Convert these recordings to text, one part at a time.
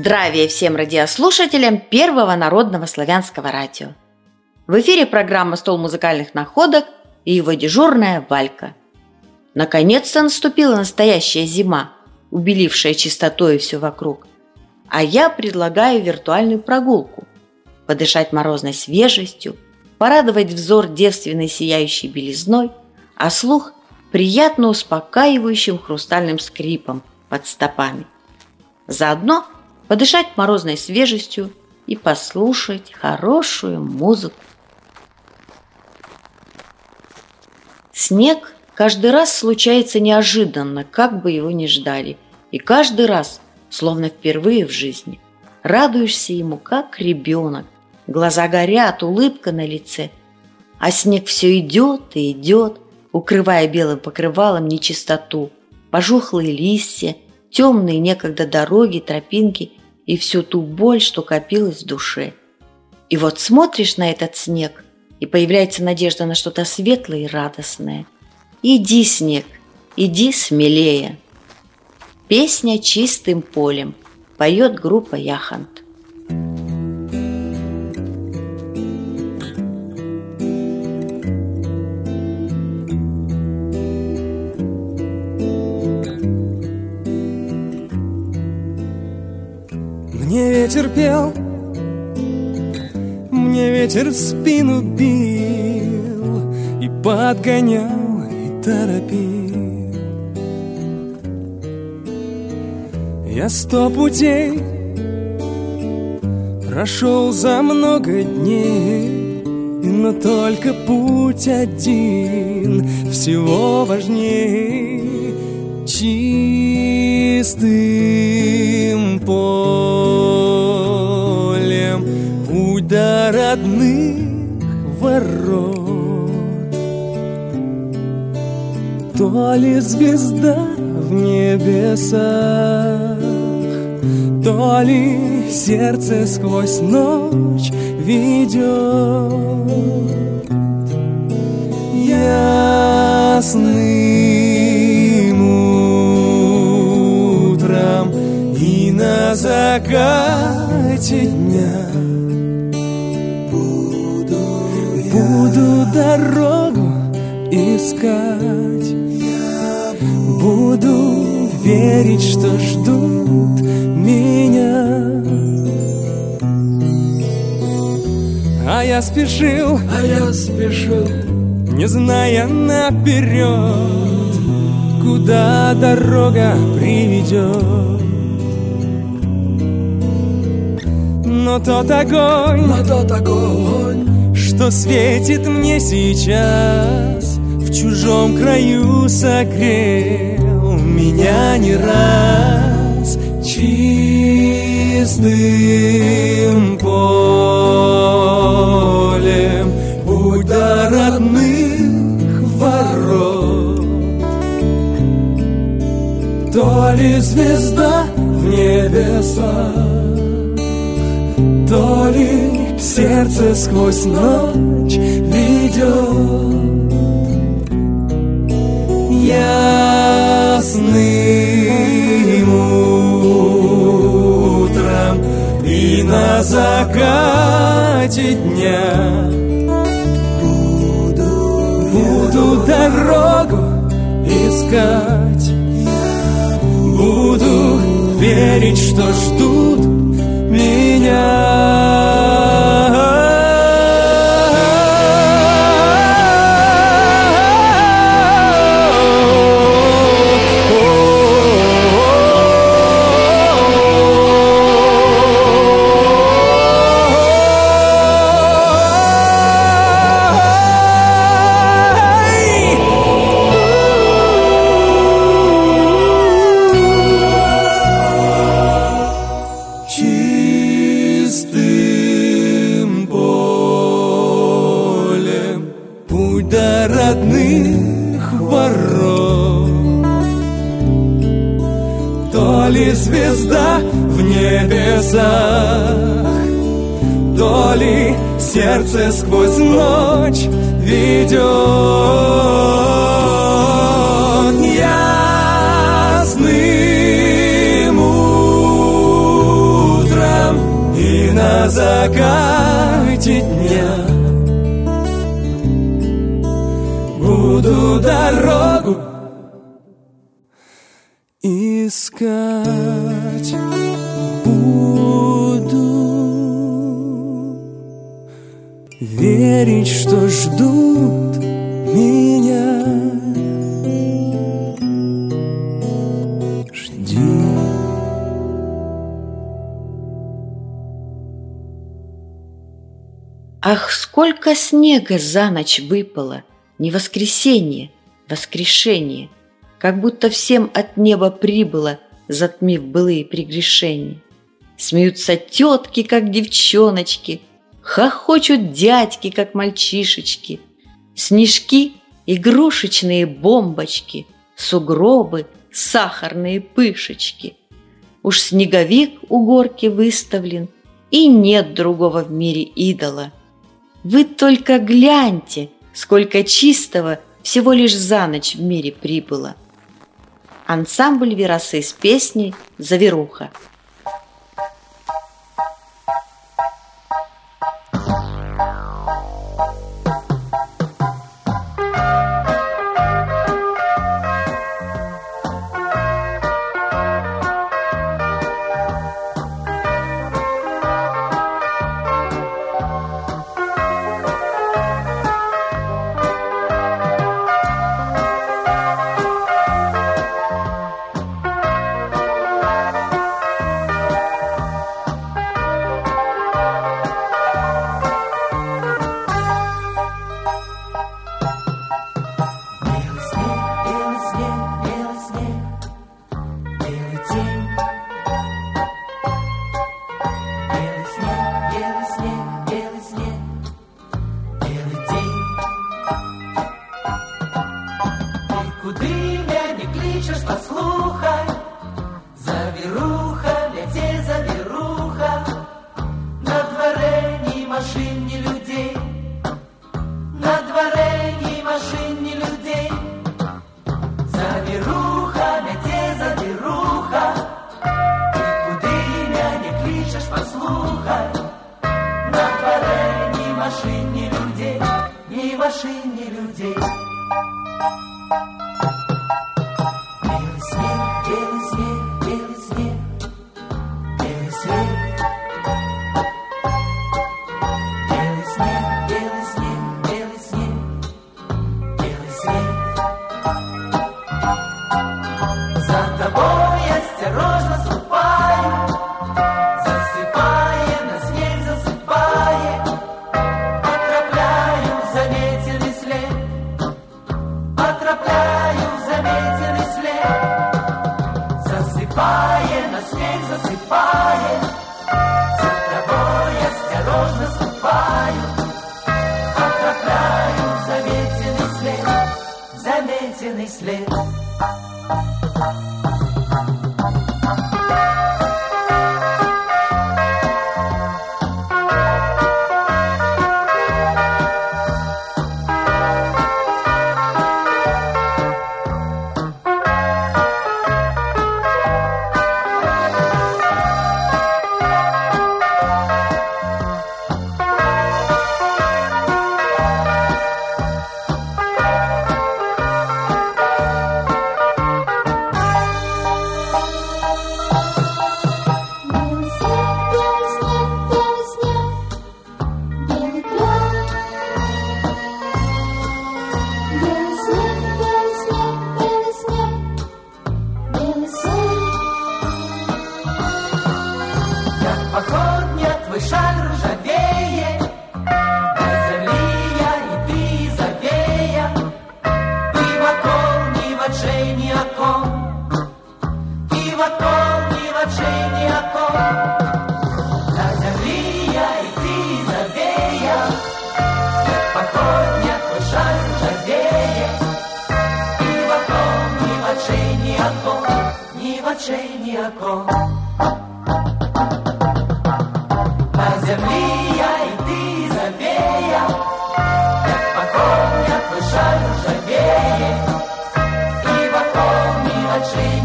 Здравия всем радиослушателям Первого народного славянского радио. В эфире программа «Стол музыкальных находок» и его дежурная Валька. Наконец-то наступила настоящая зима, убелившая чистотой все вокруг. А я предлагаю виртуальную прогулку, подышать морозной свежестью, порадовать взор девственной сияющей белизной, а слух приятно успокаивающим хрустальным скрипом под стопами. Заодно подышать морозной свежестью и послушать хорошую музыку. Снег каждый раз случается неожиданно, как бы его ни ждали, и каждый раз, словно впервые в жизни, радуешься ему, как ребенок. Глаза горят, улыбка на лице, а снег все идет и идет, укрывая белым покрывалом нечистоту, пожухлые листья, темные некогда дороги, тропинки и всю ту боль, что копилась в душе. И вот смотришь на этот снег, и появляется надежда на что-то светлое и радостное. Иди, снег, иди смелее. Песня «Чистым полем» поет группа Яхонт. Мне ветер пел, мне ветер в спину бил и подгонял, и торопил. Я 100 путей прошел за много дней, но только путь один всего важней. Чистым полем путь до родных ворот. То ли звезда в небесах, то ли сердце сквозь ночь ведет. Ясным утром и на закате дня буду дорогу искать, буду верить, что ждут меня. А я спешил, не зная наперед, куда дорога приведет. Но тот огонь, что светит мне сейчас, в чужом краю согрел меня не раз. Чистым полем путь до родных ворот. То ли звезда в небесах, то ли сердце сквозь ночь ведет. Ясным утром и на закате дня буду дорогу искать, буду верить, что ждут меня. То ли звезда в небесах, то ли сердце сквозь ночь ведет. Ясным на закате дня буду дорогу искать, буду верить, что ждут меня. Жди. Ах, сколько снега за ночь выпало, не воскресенье, воскрешение, как будто всем от неба прибыло, затмив былые прегрешения. Смеются тетки, как девчоночки, хохочут дядьки, как мальчишечки, снежки, игрушечные бомбочки, сугробы, сахарные пышечки. Уж снеговик у горки выставлен, и нет другого в мире идола. Вы только гляньте, сколько чистого всего лишь за ночь в мире прибыло. Ансамбль «Верасы» с песней «Завируха».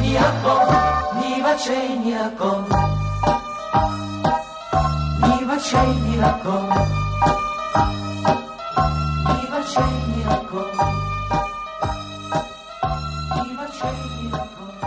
Ни в accenni racconti, i accenni racconti, i accenni racconti,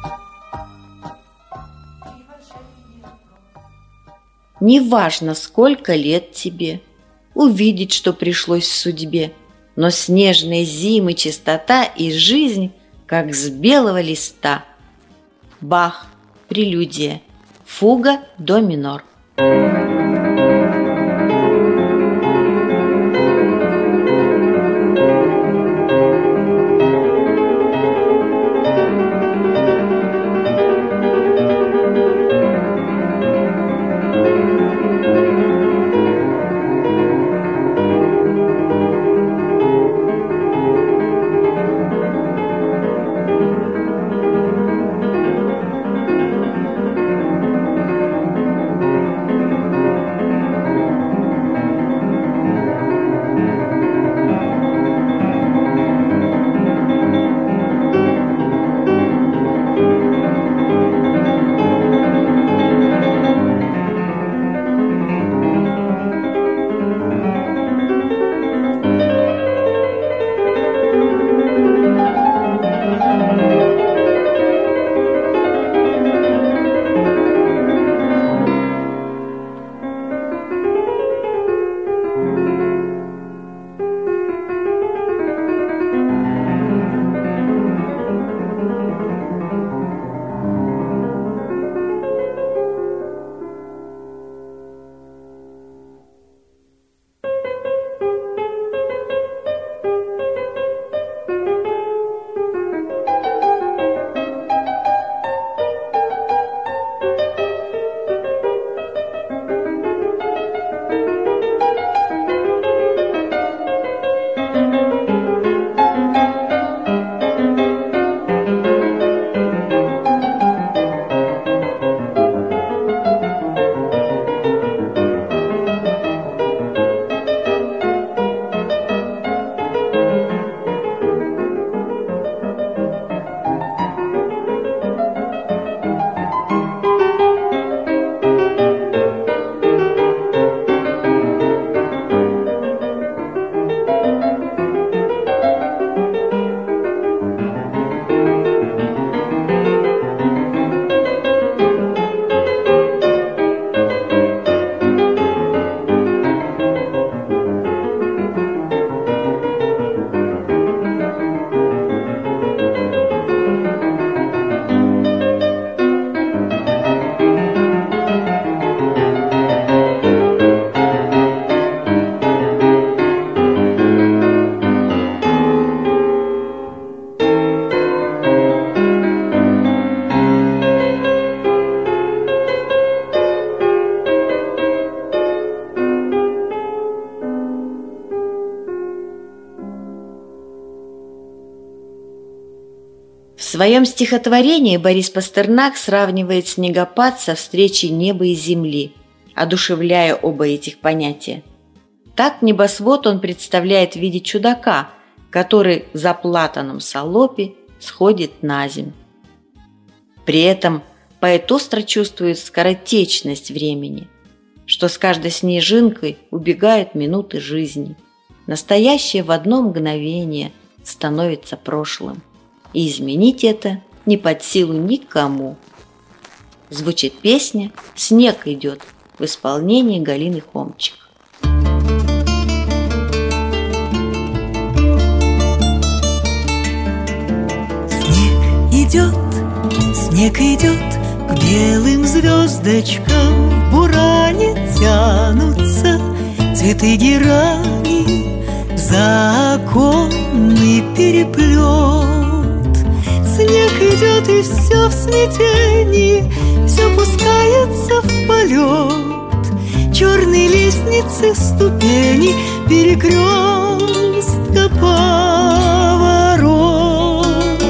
i accenni racconti. Неважно, сколько лет тебе, увидеть, что пришлось в судьбе, но снежные зимы, чистота и жизнь, как с белого листа. Бах, прелюдия, фуга до минор. В своем стихотворении Борис Пастернак сравнивает снегопад со встречей неба и земли, одушевляя оба этих понятия. Так небосвод он представляет в виде чудака, который в заплатанном салопе сходит на земь. При этом поэт остро чувствует скоротечность времени, что с каждой снежинкой убегают минуты жизни. Настоящее в одно мгновение становится прошлым. И изменить это не под силу никому. Звучит песня «Снег идет» в исполнении Галины Хомчик. Снег идет, к белым звездочкам в буране тянутся цветы герани, законный переплет. Снег идет, и все в смятении, все пускается в полет. Черные лестницы, ступени, перекрестка, поворот.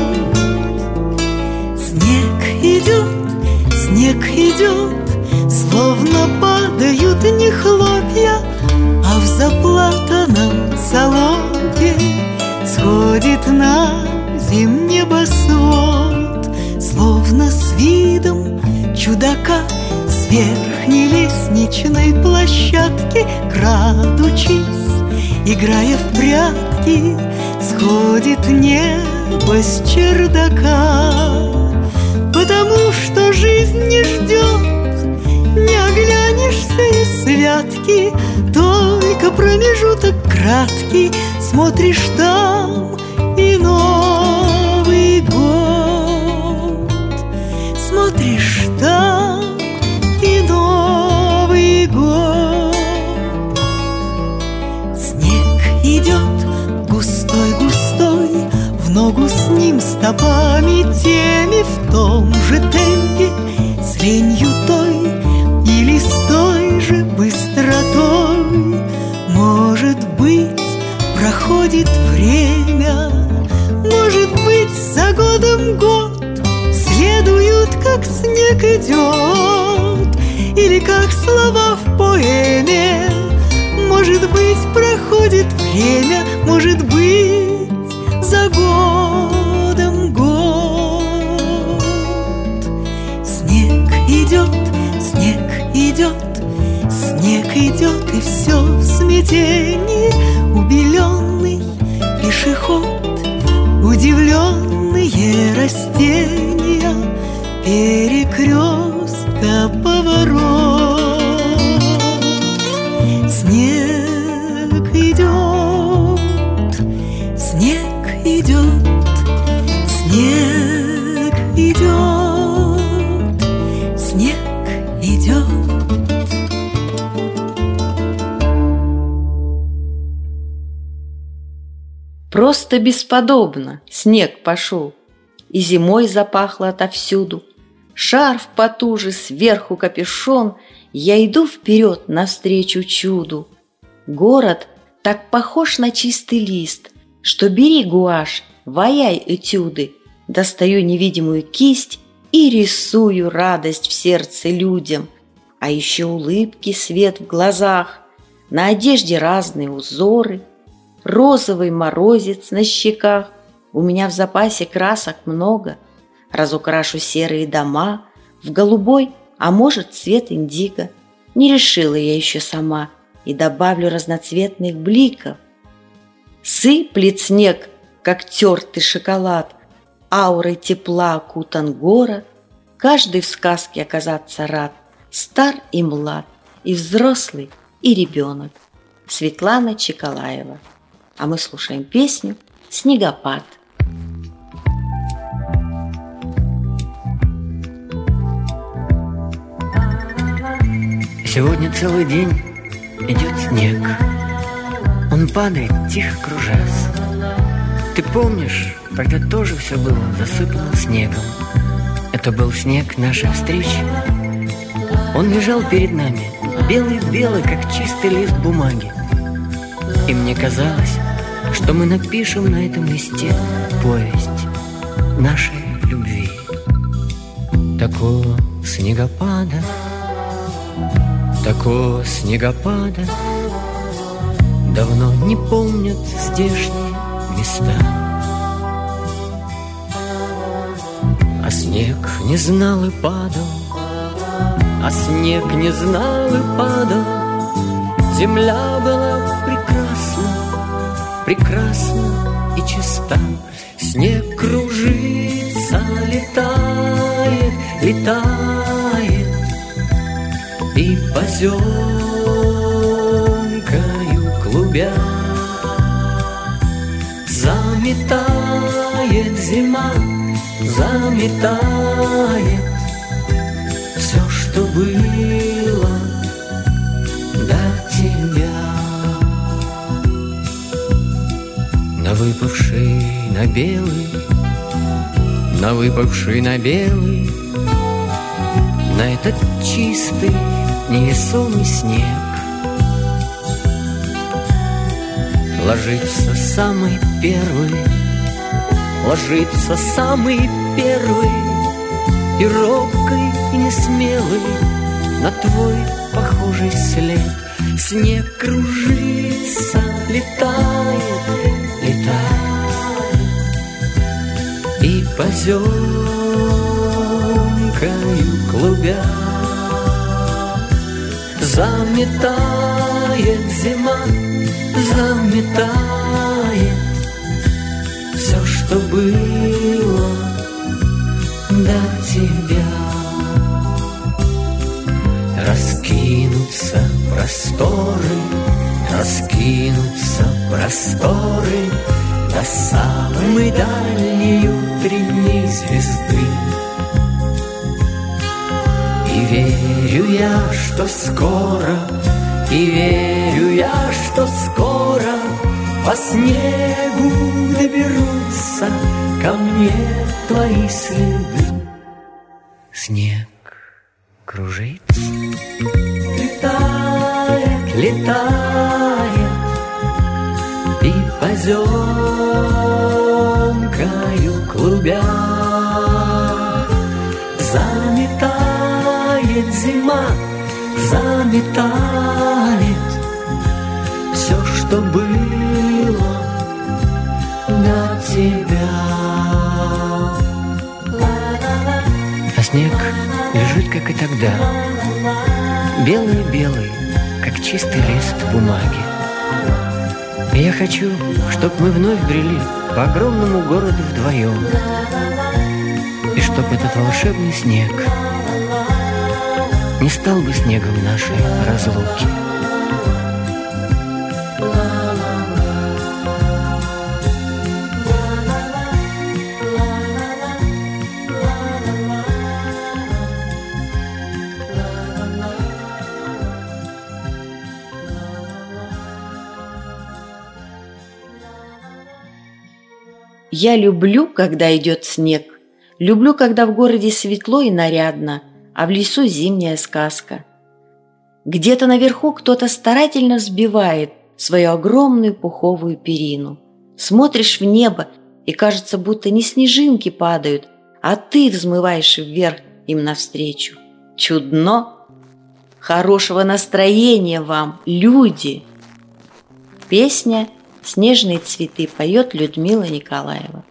Снег идет, словно падают не хлопья, а в заплатанном салопе сходит на земь небосвод, словно с видом чудака, с С верхней лестничной площадки, крадучись, играя в прятки, сходит небо с чердака. Потому что жизнь не ждет, не оглянешься и святки, только промежуток краткий, смотришь там и Новый год. Смотришь там и Новый год. Снег идет густой-густой, в ногу с ним стопами теми, в том же темпе, с ленью той или с той же быстротой. Может быть, проходит время, может быть, за годом год следуют, как снег идет, или как слова в поэме. Может быть, проходит время, может быть, за годом год. Снег идет, снег идет, снег идет, и все в смятении. Убеленный пешеход, удивленные растения, перекрестка поворот. Снег идет, снег идет, снег идет, снег идет. Просто бесподобно снег пошел, и зимой запахло отовсюду. Шарф потуже, сверху капюшон, я иду вперед навстречу чуду. Город так похож на чистый лист, что бери гуашь, ваяй этюды. Достаю невидимую кисть и рисую радость в сердце людям. А еще улыбки, свет в глазах, на одежде разные узоры, розовый морозец на щеках. У меня в запасе красок много. Разукрашу серые дома в голубой, а может, цвет индиго. Не решила я еще сама, и добавлю разноцветных бликов. Сыплет снег, как тертый шоколад, аурой тепла окутан город. Каждый в сказке оказаться рад, стар и млад, и взрослый, и ребенок. Светлана Чекалаева. А мы слушаем песню «Снегопад». Сегодня целый день идет снег. Он падает, тихо кружась. Ты помнишь, когда тоже все было засыпано снегом? Это был снег нашей встречи. Он лежал перед нами, белый-белый, как чистый лист бумаги. И мне казалось, что мы напишем на этом листе повесть нашей любви. Такого снегопада давно не помнят здешние места. А снег не знал и падал, а снег не знал и падал. Земля была прекрасна и чиста. Снег кружится, летает, и поземкою клубя заметает зима, заметает все, что было до тебя. На выпавший на белый, на этот чистый невесомый снег ложится самый первый, и робкий, и несмелый на твой похожий след. Снег кружится, летает, и поземкою клубя Заметает зима, заметает все, что было до тебя. Раскинутся просторы, раскинутся просторы до самой дальней утренней звезды. И верю я, что скоро, и верю я, что скоро по снегу доберутся ко мне твои следы. Снег кружится, летает, летает, и поземкою клубя заметает зима, заметает все, что было до тебя. А снег лежит, как и тогда, белый-белый, как чистый лист бумаги. И я хочу, чтоб мы вновь брели по огромному городу вдвоем, и чтоб этот волшебный снег не стал бы снегом нашей разлуки. Я люблю, когда идет снег, люблю, когда в городе светло и нарядно, а в лесу зимняя сказка. Где-то наверху кто-то старательно взбивает свою огромную пуховую перину. Смотришь в небо, и кажется, будто не снежинки падают, а ты взмываешь вверх им навстречу. Чудно! Хорошего настроения вам, люди! Песня «Снежные цветы» поет Людмила Николаева.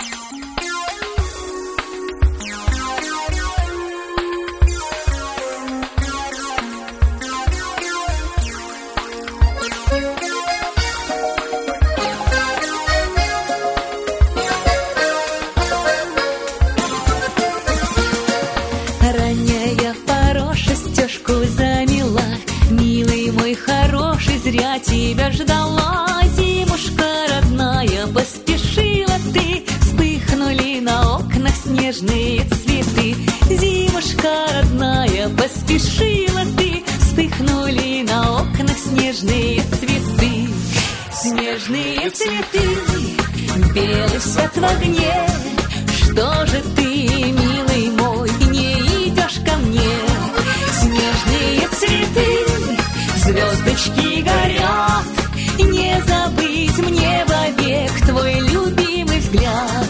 Ранняя пороша стежку замела, милый мой хороший, зря тебя ждала. Зимушка родная, поспешила ты, вспыхнули на окнах снежные цветы. Зимушка родная, поспешила ты, вспыхнули на окнах снежные цветы. Снежные цветы, белый свет в огне, что же ты, милый мой, не идешь ко мне? Снежные цветы, звездочки горят, не забыть мне вовек твой любимый взгляд.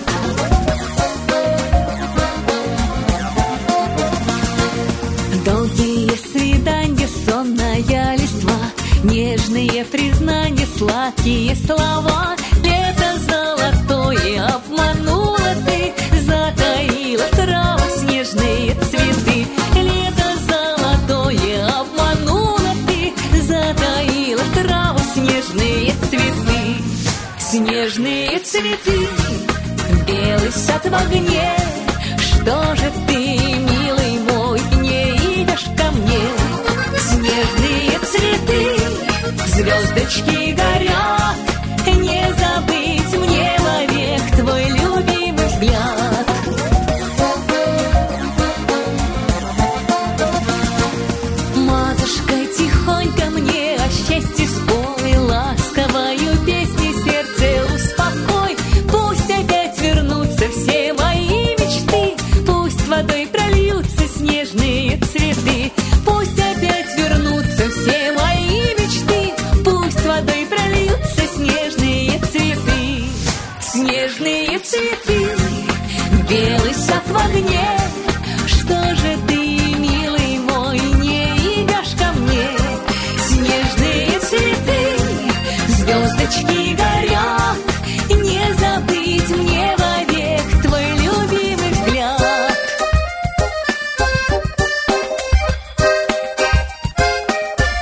Долгие свидания, сонная листва, нежные признания, сладкие слова. Лето золотое обманула ты, затаила траву снежные цветы. Лето золотое обманула ты, затаила траву снежные цветы. Снежные цветы, белый сад в огне, что же ты, милый мой, не идешь ко мне? Снежные цветы, звездочки горят, не забыть мне вовек твой любимый взгляд. Матушка тихонько мне о счастье спой, ласковою песней сердце успокой. Пусть опять вернутся все мои мечты, пусть водой прольются снежные цветы. Пусть опять вернутся все мои мечты, пусть водой прольются снежные цветы. Снежные цветы, белый сад в огне, что же ты, милый мой, не идешь ко мне? Снежные цветы, звездочки горят, не забыть мне вовек твой любимый взгляд.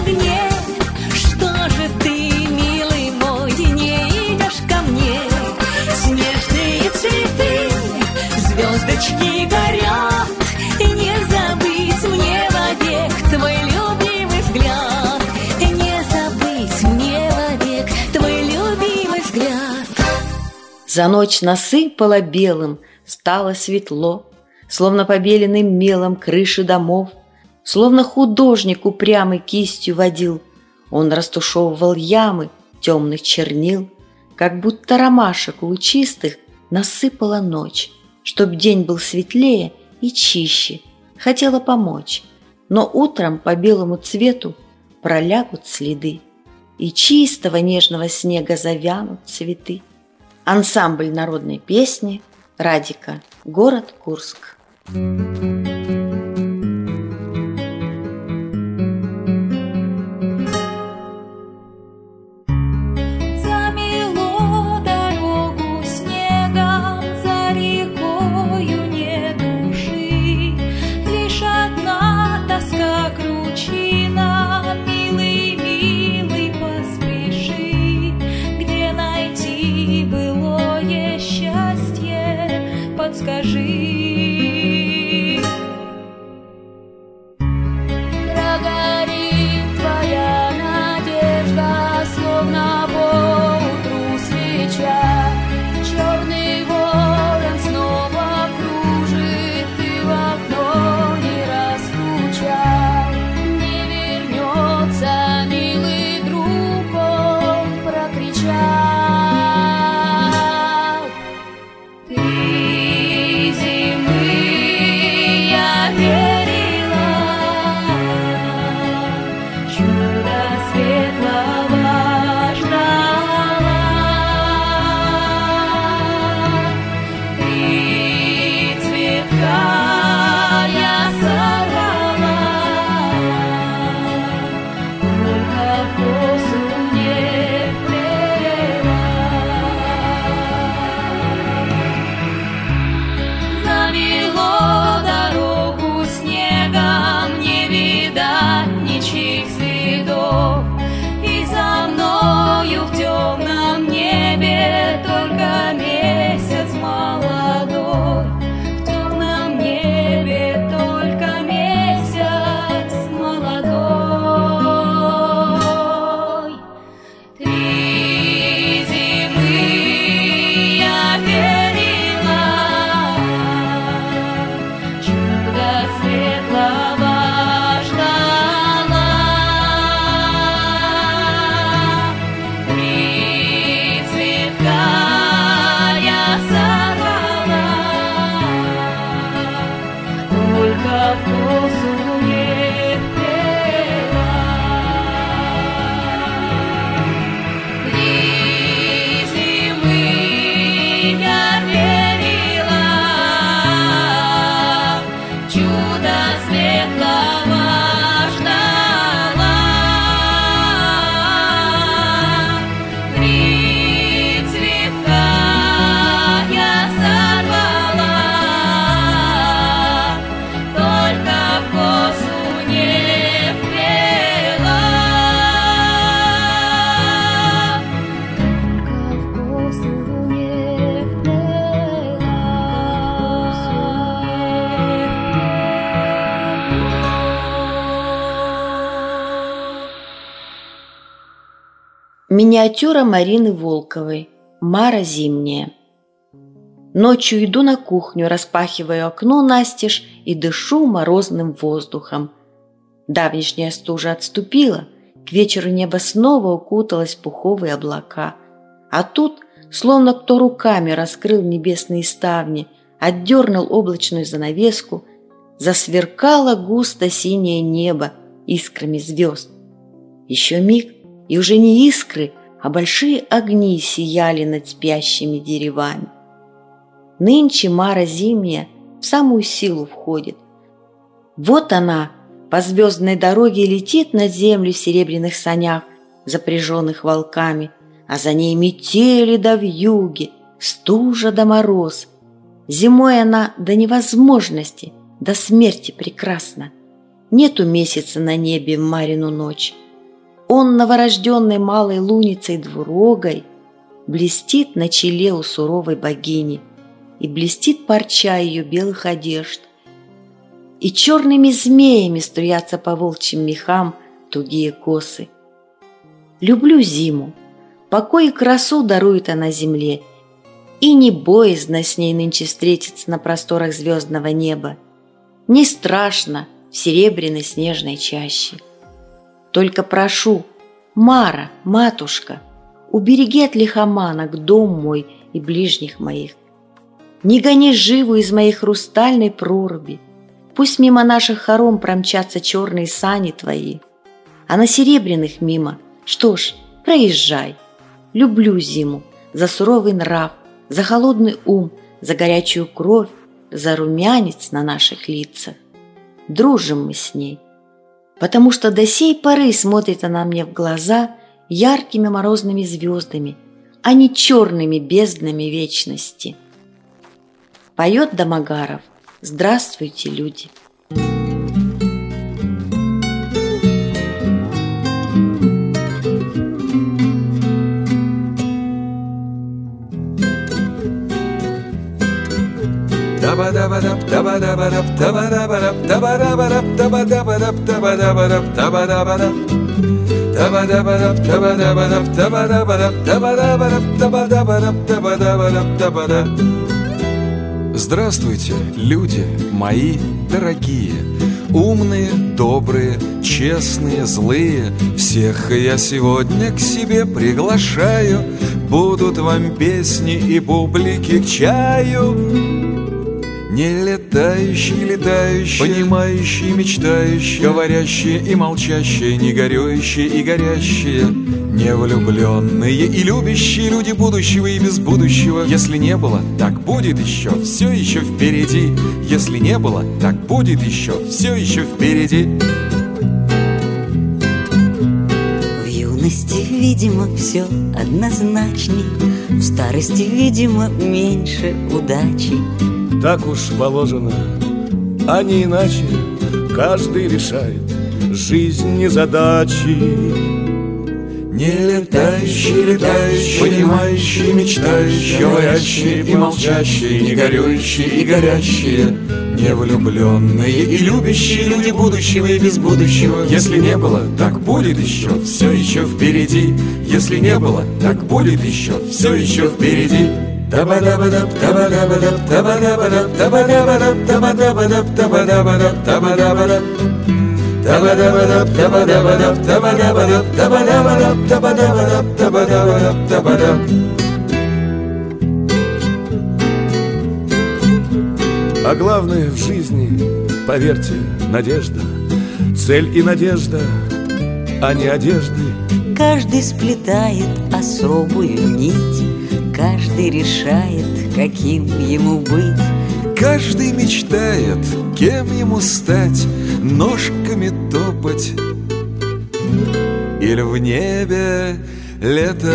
огне. Что же ты, милый мой, не идешь ко мне? Снежные цветы, звездочки горят, и не забыть мне вовек твой любимый взгляд. И не забыть мне вовек твой любимый взгляд. За ночь насыпало белым, стало светло, словно побеленным мелом крыши домов, словно художник упрямой кистью водил. Он растушевывал ямы темных чернил, как будто ромашек лучистых насыпала ночь, чтоб день был светлее и чище. Хотела помочь, но утром по белому цвету пролягут следы, и чистого нежного снега завянут цветы. Ансамбль народной песни Радика. Город Курск. Замело дорогу снегом, за рекою нет души, лишь одна тоска кручина. Милый, милый, поспеши, где найти былое счастье, подскажи. Прогорит твоя надежда, словно поутру свеча. Черный ворон снова кружит, и в окно не расстучал. Не вернется милый друг, он прокричал. Три зимы я верила, чудо светлого ждала. Три цветка я сорвала, только в косу не вплела. Замело дорогу снегом, не видать ничьих следов, и за мною в темном небе только месяц молодой. В темном небе только месяц молодой. Три зимы я верила, чудо светлого ждала. Три цветка я сорвала, только в косу не вплела. Три зимы я верила, чудо светлого ждала. Три цветка я сорвала, только в косу не вплела. Только в косу не вплела. Миниатюра Марины Волковой. Мара зимняя. Ночью иду на кухню, распахиваю окно настежь и дышу морозным воздухом. Давнишняя стужа отступила, к вечеру небо снова укуталось в пуховые облака. А тут, словно кто руками раскрыл небесные ставни, отдернул облачную занавеску, засверкало густо синее небо искрами звезд. Еще миг, и уже не искры, а большие огни сияли над спящими деревами. Нынче Мара зимняя в самую силу входит. Вот она по звездной дороге летит на землю в серебряных санях, запряженных волками, а за ней метели да вьюги, стужа да мороз. Зимой она до невозможности, до смерти прекрасна. Нету месяца на небе в Марину ночь, Он новорожденной малой луницей двурогой блестит на челе у суровой богини, и блестит парча ее белых одежд, и черными змеями струятся по волчьим мехам тугие косы. Люблю зиму, покой и красу дарует она земле, и не боязно с ней нынче встретиться на просторах звездного неба, не страшно в серебряной снежной чаще. Только прошу, Мара, матушка, убереги от лихоманок дом мой и ближних моих. Не гони живу из моей хрустальной проруби, пусть мимо наших хором промчатся черные сани твои, а на серебряных мимо, что ж, проезжай. Люблю зиму за суровый нрав, за холодный ум, за горячую кровь, за румянец на наших лицах. Дружим мы с ней, потому что до сей поры смотрит она мне в глаза яркими морозными звездами, а не черными безднами вечности. Поет Домогаров «Здравствуйте, люди». Здравствуйте, люди мои дорогие, умные, добрые, честные, злые. Всех я сегодня к себе приглашаю. Будут вам песни и бублики к чаю. Не летающие, летающие, понимающие, мечтающие, говорящие и молчащие, не горюющие и горящие, не влюбленные и любящие люди будущего и без будущего. Если не было, так будет еще, все еще впереди. Если не было, так будет еще, все еще впереди. В юности, видимо, все однозначней, в старости, видимо, меньше удачи. Так уж положено, а не иначе. Каждый решает жизнь задачи. Не летающие, летающие, понимающие, мечтающие, говорящие и молчащие, не горюющие и горящие, не влюбленные и любящие люди будущего и без будущего. Если не было, так будет еще, все еще впереди. Если не было, так будет еще, все еще впереди. Табадабадаб, табадабадаб, табадабадаб, табадабадаб, табадабадаб, табадабадаб, табадабадаб. Табадабадаб, табадабадаб, табадабадаб, табадабадаб, табадабадаб, табадабадаб, табадаб. А главное в жизни, поверьте, надежда. Цель и надежда, а не одежды. Каждый сплетает особую нить, каждый решает, каким ему быть. Каждый мечтает, кем ему стать, ножками топать или в небе летать.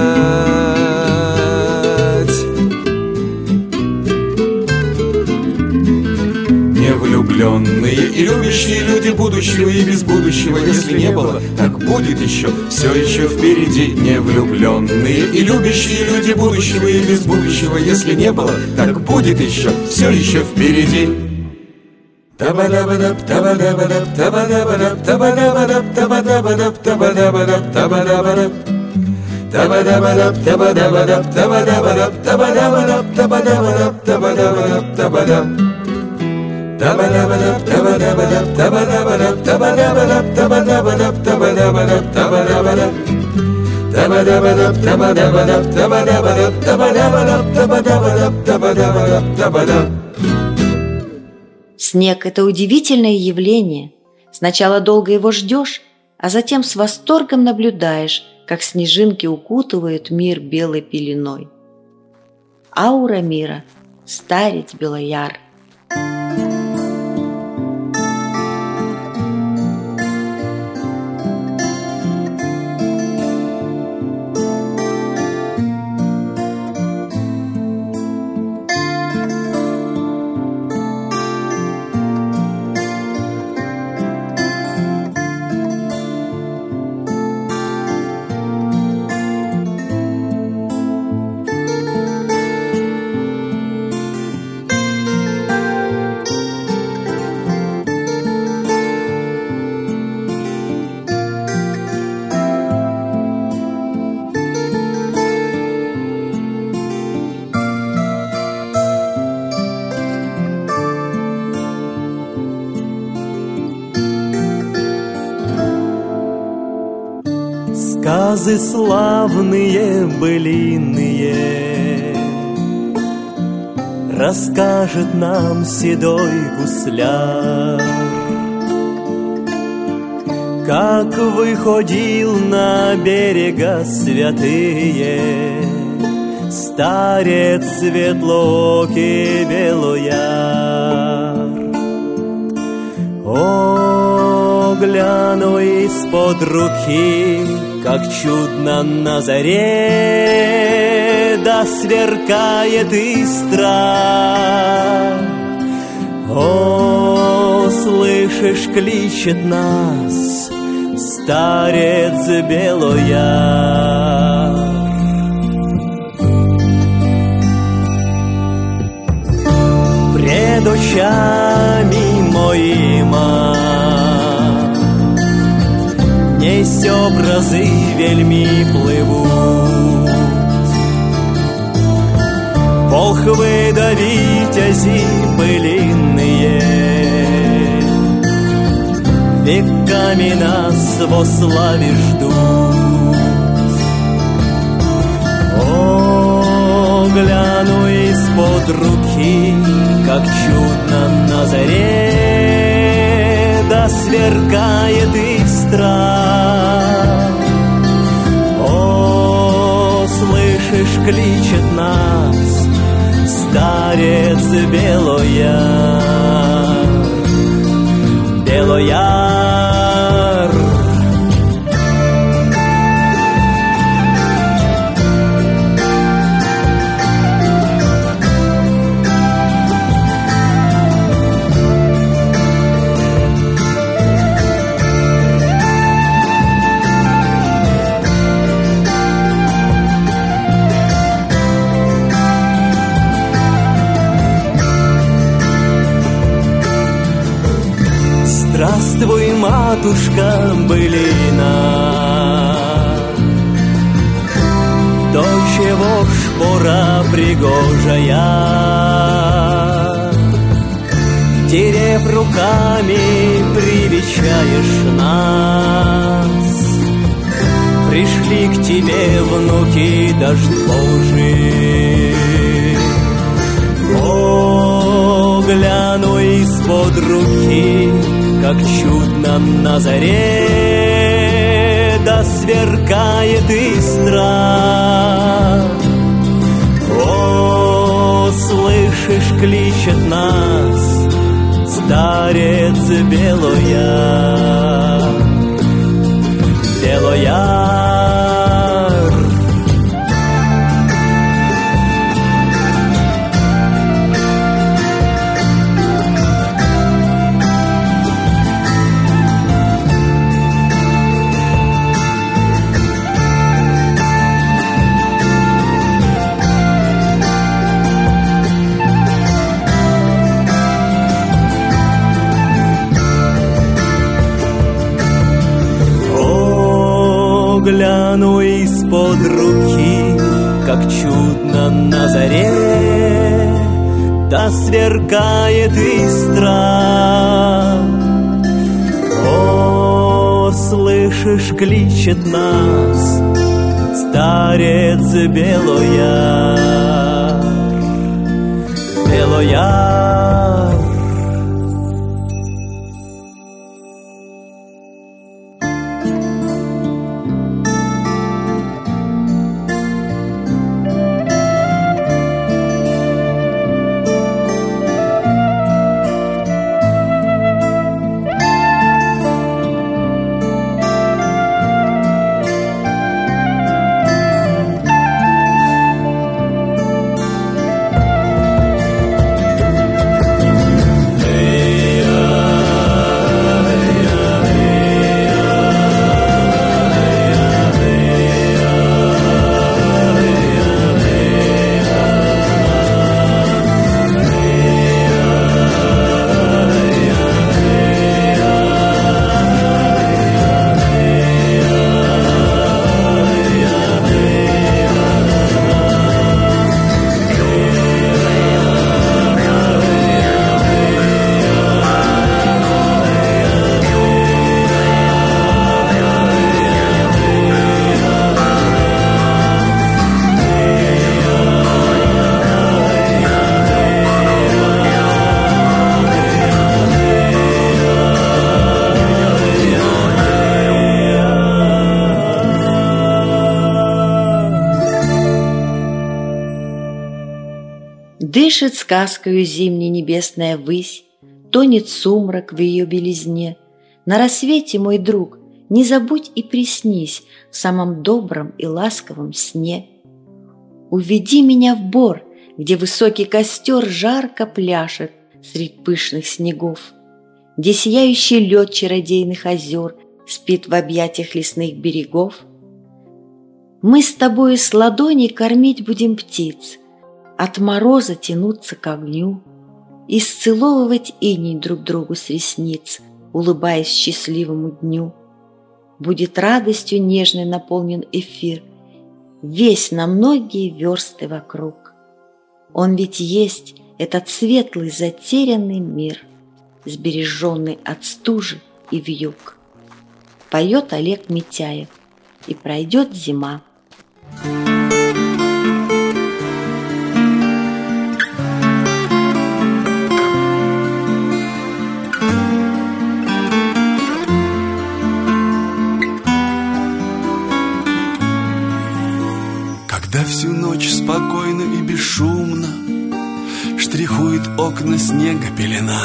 Невлюбленные и любящие люди будущего и без будущего. Если не было, так будет еще, все еще впереди. Невлюбленные и любящие люди будущего и без будущего. Если не было, так будет еще, все еще впереди. Табадабадаб, табадабадаб, табадабадаб, табадабадаб, табадабадаб, табадабадаб, табадабадаб. Табадабадаб, табадабадаб, табадабадаб, табадабадаб, табадабадаб, табадабадаб, табадаб. Табадабадаб, табадабадаб, табадабадаб, табадабадаб, табадабадаб, табадабадаб, табадабадаб. Табадабадаб, табадабадаб, табадабадаб, табадабадаб, табадабадаб, табадабадаб, табадаб. Снег – это удивительное явление. Сначала долго его ждешь, а затем с восторгом наблюдаешь, как снежинки укутывают мир белой пеленой. Аура мира – старец Белояр. Фразы славные, былинные расскажет нам седой гусляр, как выходил на берега святые старец светлоокий Белояр. О, гляну из-под руки, как чудно на заре да сверкает искра. О, слышишь, кличет нас старец Белояр. Пред очами моима днесь образы вельми плывут. Волхвы да витязи былинные веками нас во славе ждут. О, гляну из-под руки, как чудно на заре да сверкает искра. О, слышишь, кличет нас старец Белояр. Белояр. Здравствуй, матушка былина, до чего ж пора пригожая, терев руками привечаешь нас. Пришли к тебе внуки дождь Божий. О, гляну из-под руки, как чудно на заре да сверкает искра. О, слышишь, кличет нас старец Белояр. Белояр. Гляну из-под руки, как чудно на заре да сверкает искра. О, слышишь, кличет нас старец Белояр. Белояр. Дышит сказкою зимней небесная высь, тонет сумрак в ее белизне. На рассвете, мой друг, не забудь и приснись в самом добром и ласковом сне. Уведи меня в бор, где высокий костер жарко пляшет средь пышных снегов, где сияющий лед чародейных озер спит в объятиях лесных берегов. Мы с тобою с ладоней кормить будем птиц, от мороза тянуться к огню и сцеловывать иней друг другу с ресниц, улыбаясь счастливому дню. Будет радостью нежной наполнен эфир, весь на многие версты вокруг. Он ведь есть этот светлый затерянный мир, сбереженный от стужи и вьюг. Поет Олег Митяев, и пройдет зима. Когда всю ночь спокойно и бесшумно штрихует окна снега пелена,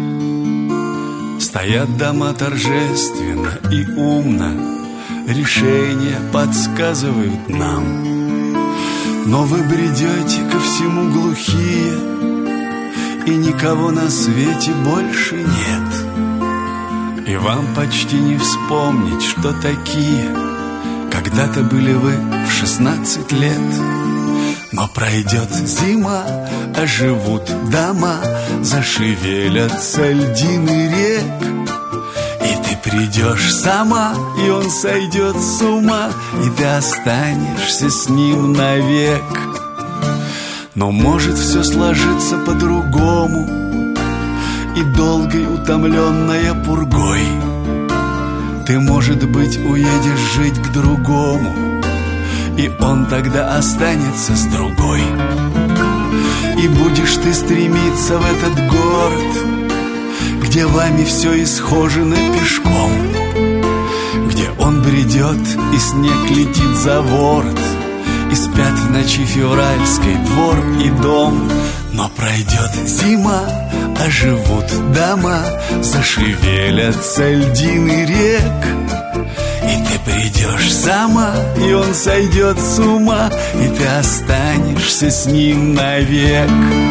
стоят дома торжественно и умно, решения подсказывают нам. Но вы бредете ко всему глухие, и никого на свете больше нет. И вам почти не вспомнить, что такие когда-то были вы в 16 лет. Но пройдет зима, оживут дома, зашевелятся льдины рек. И ты придешь сама, и он сойдет с ума, и ты останешься с ним навек. Но может все сложиться по-другому, и долгой утомленная пургой ты, может быть, уедешь жить к другому, и он тогда останется с другой. И будешь ты стремиться в этот город, где вами все исхожено пешком, где он бредет, и снег летит за ворот, и спят в ночи февральской двор и дом. Но пройдет зима, оживут дома, зашевелятся льдины рек. И ты придешь сама, и он сойдет с ума, и ты останешься с ним навек.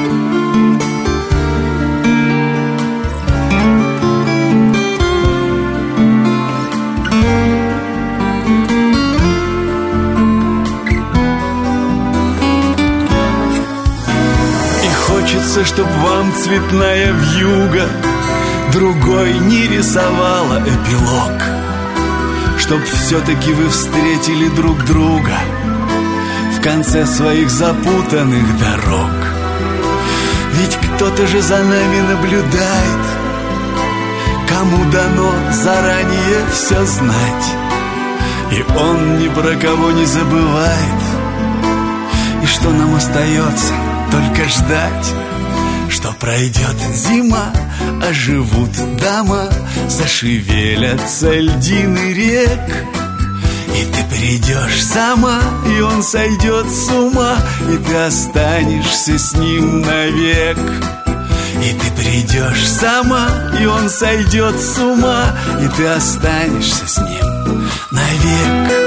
Хочется, чтоб вам цветная вьюга другой не рисовала эпилог, чтоб все-таки вы встретили друг друга в конце своих запутанных дорог. Ведь кто-то же за нами наблюдает, кому дано заранее все знать, и он ни про кого не забывает. И что нам остается? Только ждать, что пройдет зима, оживут дома, зашевелятся льдины рек. И ты придешь сама, и он сойдет с ума, и ты останешься с ним навек. И ты придешь сама, и он сойдет с ума, и ты останешься с ним навек.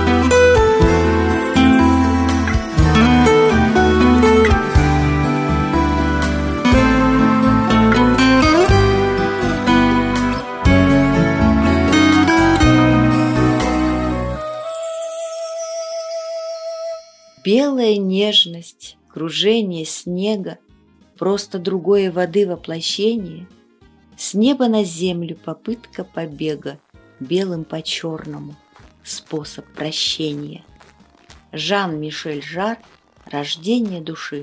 Белая нежность, кружение снега, просто другое воды воплощение, с неба на землю попытка побега, белым по черному, способ прощения. Жан-Мишель Жар, «Рождение души».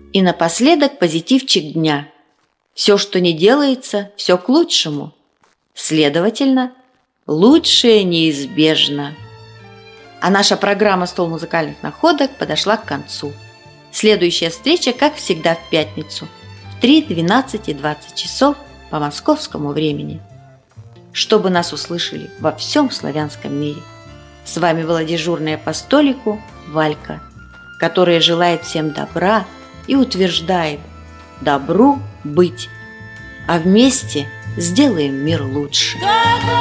И напоследок позитивчик дня. Все, что не делается, все к лучшему. Следовательно, лучшее неизбежно. А наша программа «Стол музыкальных находок» подошла к концу. Следующая встреча, как всегда, в пятницу в 3, 12 и 20 часов по московскому времени. Чтобы нас услышали во всем славянском мире. С вами была дежурная по столику Валька, которая желает всем добра и утверждает: добру быть, а вместе сделаем мир лучше.